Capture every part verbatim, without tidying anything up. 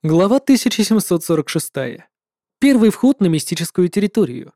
Глава тысяча семьсот сорок шесть. Первый вход на мистическую территорию.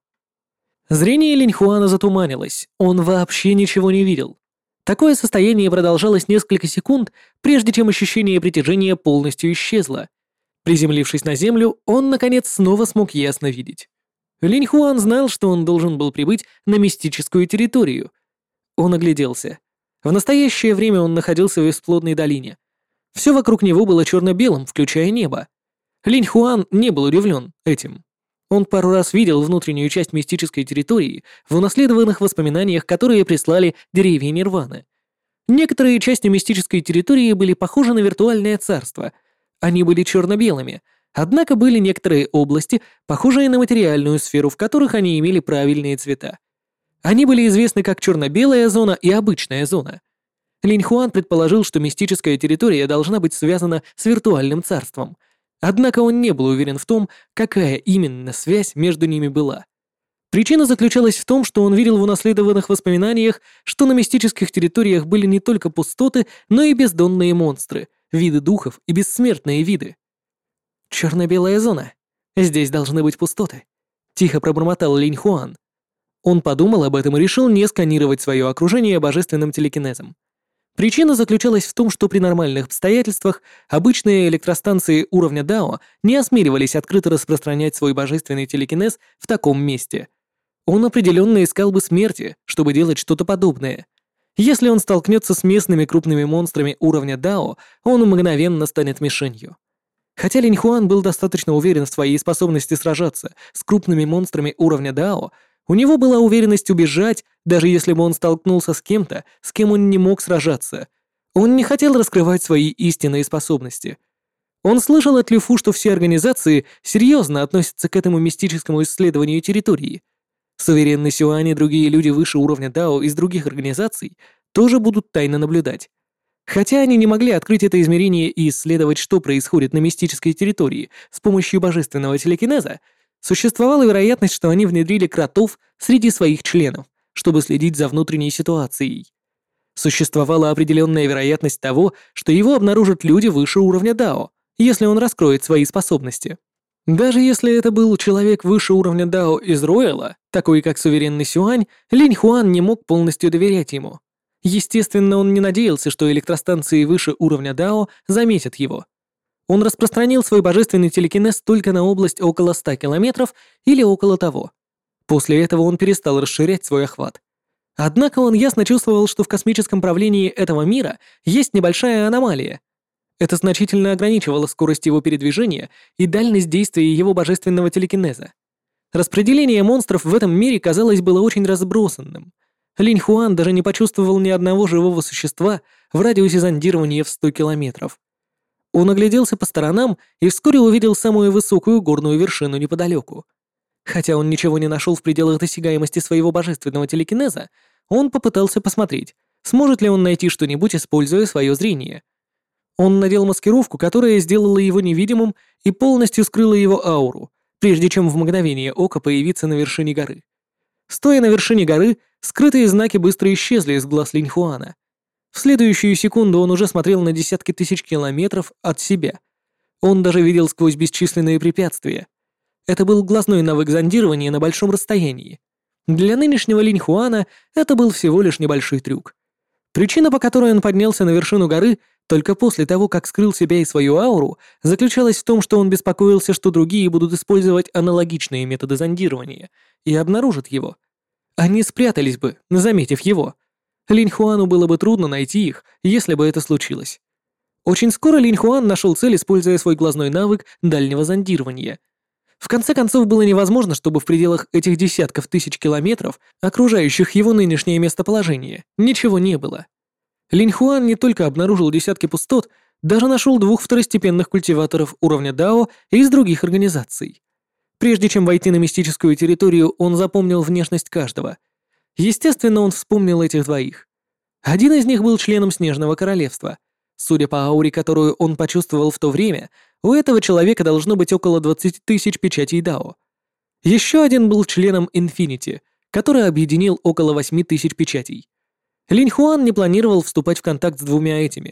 Зрение Линьхуана затуманилось, он вообще ничего не видел. Такое состояние продолжалось несколько секунд, прежде чем ощущение притяжения полностью исчезло. Приземлившись на землю, он, наконец, снова смог ясно видеть. Линьхуан знал, что он должен был прибыть на мистическую территорию. Он огляделся. В настоящее время он находился в бесплодной долине. Все вокруг него было черно-белым, включая небо. Линьхуан не был удивлен этим. Он пару раз видел внутреннюю часть мистической территории в унаследованных воспоминаниях, которые прислали деревья Нирваны. Некоторые части мистической территории были похожи на виртуальное царство. Они были черно-белыми, однако были некоторые области, похожие на материальную сферу, в которых они имели правильные цвета. Они были известны как черно-белая зона и обычная зона. Линьхуан предположил, что мистическая территория должна быть связана с виртуальным царством. Однако он не был уверен в том, какая именно связь между ними была. Причина заключалась в том, что он видел в унаследованных воспоминаниях, что на мистических территориях были не только пустоты, но и бездонные монстры, виды духов и бессмертные виды. «Черно-белая зона. Здесь должны быть пустоты», — тихо пробормотал Линьхуан. Он подумал об этом и решил не сканировать свое окружение божественным телекинезом. Причина заключалась в том, что при нормальных обстоятельствах обычные электростанции уровня Дао не осмеливались открыто распространять свой божественный телекинез в таком месте. Он определенно искал бы смерти, чтобы делать что-то подобное. Если он столкнется с местными крупными монстрами уровня Дао, он мгновенно станет мишенью. Хотя Линьхуан был достаточно уверен в своей способности сражаться с крупными монстрами уровня Дао, у него была уверенность убежать, даже если бы он столкнулся с кем-то, с кем он не мог сражаться. Он не хотел раскрывать свои истинные способности. Он слышал от Люфу, что все организации серьезно относятся к этому мистическому исследованию территории. Суверенный Сюань и другие люди выше уровня Дао из других организаций тоже будут тайно наблюдать. Хотя они не могли открыть это измерение и исследовать, что происходит на мистической территории с помощью божественного телекинеза, существовала вероятность, что они внедрили кротов среди своих членов, чтобы следить за внутренней ситуацией. Существовала определенная вероятность того, что его обнаружат люди выше уровня Дао, если он раскроет свои способности. Даже если это был человек выше уровня Дао из Рояла, такой как суверенный Сюань, Линьхуан не мог полностью доверять ему. Естественно, он не надеялся, что электростанции выше уровня Дао заметят его. Он распространил свой божественный телекинез только на область около ста километров или около того. После этого он перестал расширять свой охват. Однако он ясно чувствовал, что в космическом правлении этого мира есть небольшая аномалия. Это значительно ограничивало скорость его передвижения и дальность действия его божественного телекинеза. Распределение монстров в этом мире, казалось, было очень разбросанным. Линьхуан даже не почувствовал ни одного живого существа в радиусе зондирования в сто километров. Он огляделся по сторонам и вскоре увидел самую высокую горную вершину неподалеку. Хотя он ничего не нашел в пределах досягаемости своего божественного телекинеза, он попытался посмотреть, сможет ли он найти что-нибудь, используя свое зрение. Он надел маскировку, которая сделала его невидимым и полностью скрыла его ауру, прежде чем в мгновение ока появиться на вершине горы. Стоя на вершине горы, скрытые знаки быстро исчезли из глаз Линьхуана. В следующую секунду он уже смотрел на десятки тысяч километров от себя. Он даже видел сквозь бесчисленные препятствия. Это был глазной навык зондирования на большом расстоянии. Для нынешнего Линьхуана это был всего лишь небольшой трюк. Причина, по которой он поднялся на вершину горы только после того, как скрыл себя и свою ауру, заключалась в том, что он беспокоился, что другие будут использовать аналогичные методы зондирования и обнаружат его. Они спрятались бы, заметив его. Линьхуану было бы трудно найти их, если бы это случилось. Очень скоро Линьхуан нашел цель, используя свой глазной навык дальнего зондирования. В конце концов, было невозможно, чтобы в пределах этих десятков тысяч километров, окружающих его нынешнее местоположение, ничего не было. Линьхуан не только обнаружил десятки пустот, даже нашел двух второстепенных культиваторов уровня Дао из других организаций. Прежде чем войти на мистическую территорию, он запомнил внешность каждого. Естественно, он вспомнил этих двоих. Один из них был членом Снежного Королевства. Судя по ауре, которую он почувствовал в то время, у этого человека должно быть около двадцати тысяч печатей Дао. Еще один был членом Infinity, который объединил около восьми тысяч печатей. Линьхуан не планировал вступать в контакт с двумя этими.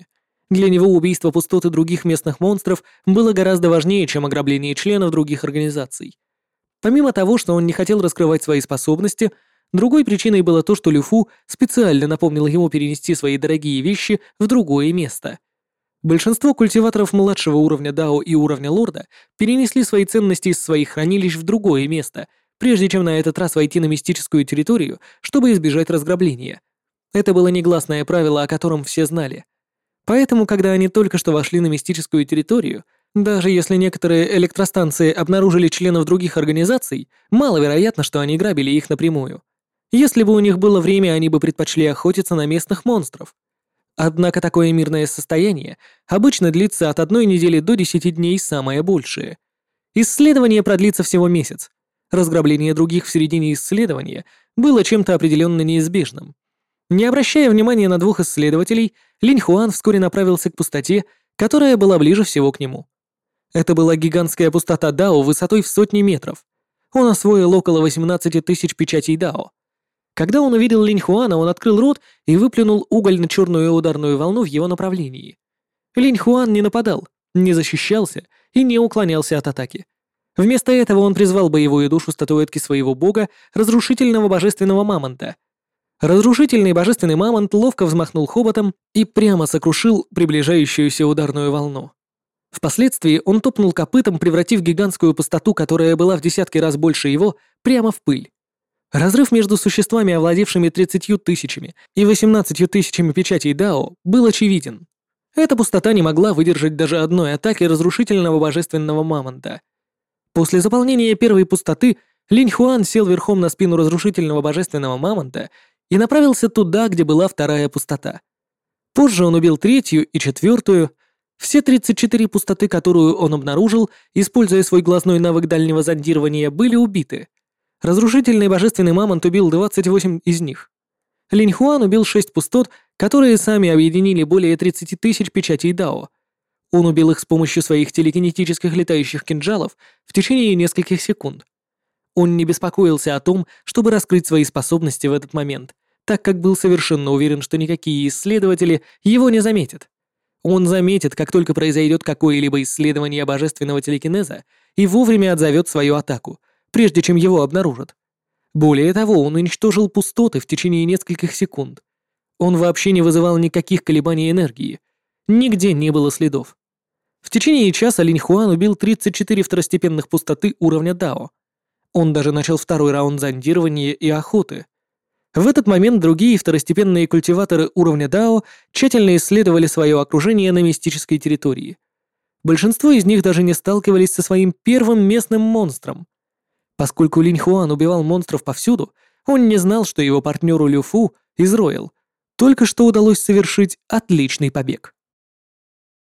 Для него убийство пустоты других местных монстров было гораздо важнее, чем ограбление членов других организаций. Помимо того, что он не хотел раскрывать свои способности, другой причиной было то, что Люфу специально напомнил ему перенести свои дорогие вещи в другое место. Большинство культиваторов младшего уровня Дао и уровня Лорда перенесли свои ценности из своих хранилищ в другое место, прежде чем на этот раз войти на мистическую территорию, чтобы избежать разграбления. Это было негласное правило, о котором все знали. Поэтому, когда они только что вошли на мистическую территорию, даже если некоторые электростанции обнаружили членов других организаций, маловероятно, что они грабили их напрямую. Если бы у них было время, они бы предпочли охотиться на местных монстров. Однако такое мирное состояние обычно длится от одной недели до десяти дней самое большее. Исследование продлится всего месяц. Разграбление других в середине исследования было чем-то определенно неизбежным. Не обращая внимания на двух исследователей, Линь Хуан вскоре направился к пустоте, которая была ближе всего к нему. Это была гигантская пустота Дао высотой в сотни метров. Он освоил около восемнадцати тысяч печатей Дао. Когда он увидел Линь Хуана, он открыл рот и выплюнул угольно-черную ударную волну в его направлении. Линь Хуан не нападал, не защищался и не уклонялся от атаки. Вместо этого он призвал боевую душу статуэтки своего бога, разрушительного божественного мамонта. Разрушительный божественный мамонт ловко взмахнул хоботом и прямо сокрушил приближающуюся ударную волну. Впоследствии он топнул копытом, превратив гигантскую пустоту, которая была в десятки раз больше его, прямо в пыль. Разрыв между существами, овладевшими тридцатью тысячами и восемнадцатью тысячами печатей Дао, был очевиден. Эта пустота не могла выдержать даже одной атаки разрушительного божественного мамонта. После заполнения первой пустоты Линь Хуан сел верхом на спину разрушительного божественного мамонта и направился туда, где была вторая пустота. Позже он убил третью и четвертую. Все тридцать четыре пустоты, которую он обнаружил, используя свой глазной навык дальнего зондирования, были убиты. Разрушительный божественный мамонт убил двадцать восемь из них. Линь Хуан убил шесть пустот, которые сами объединили более тридцати тысяч печатей Дао. Он убил их с помощью своих телекинетических летающих кинжалов в течение нескольких секунд. Он не беспокоился о том, чтобы раскрыть свои способности в этот момент, так как был совершенно уверен, что никакие исследователи его не заметят. Он заметит, как только произойдет какое-либо исследование божественного телекинеза, и вовремя отзовет свою атаку, прежде чем его обнаружат. Более того, он уничтожил пустоты в течение нескольких секунд. Он вообще не вызывал никаких колебаний энергии. Нигде не было следов. В течение часа Линь Хуан убил тридцать четыре второстепенных пустоты уровня Дао. Он даже начал второй раунд зондирования и охоты. В этот момент другие второстепенные культиваторы уровня Дао тщательно исследовали свое окружение на мистической территории. Большинство из них даже не сталкивались со своим первым местным монстром. Поскольку Линь Хуан убивал монстров повсюду, он не знал, что его партнеру Люфу из Роял только что удалось совершить отличный побег.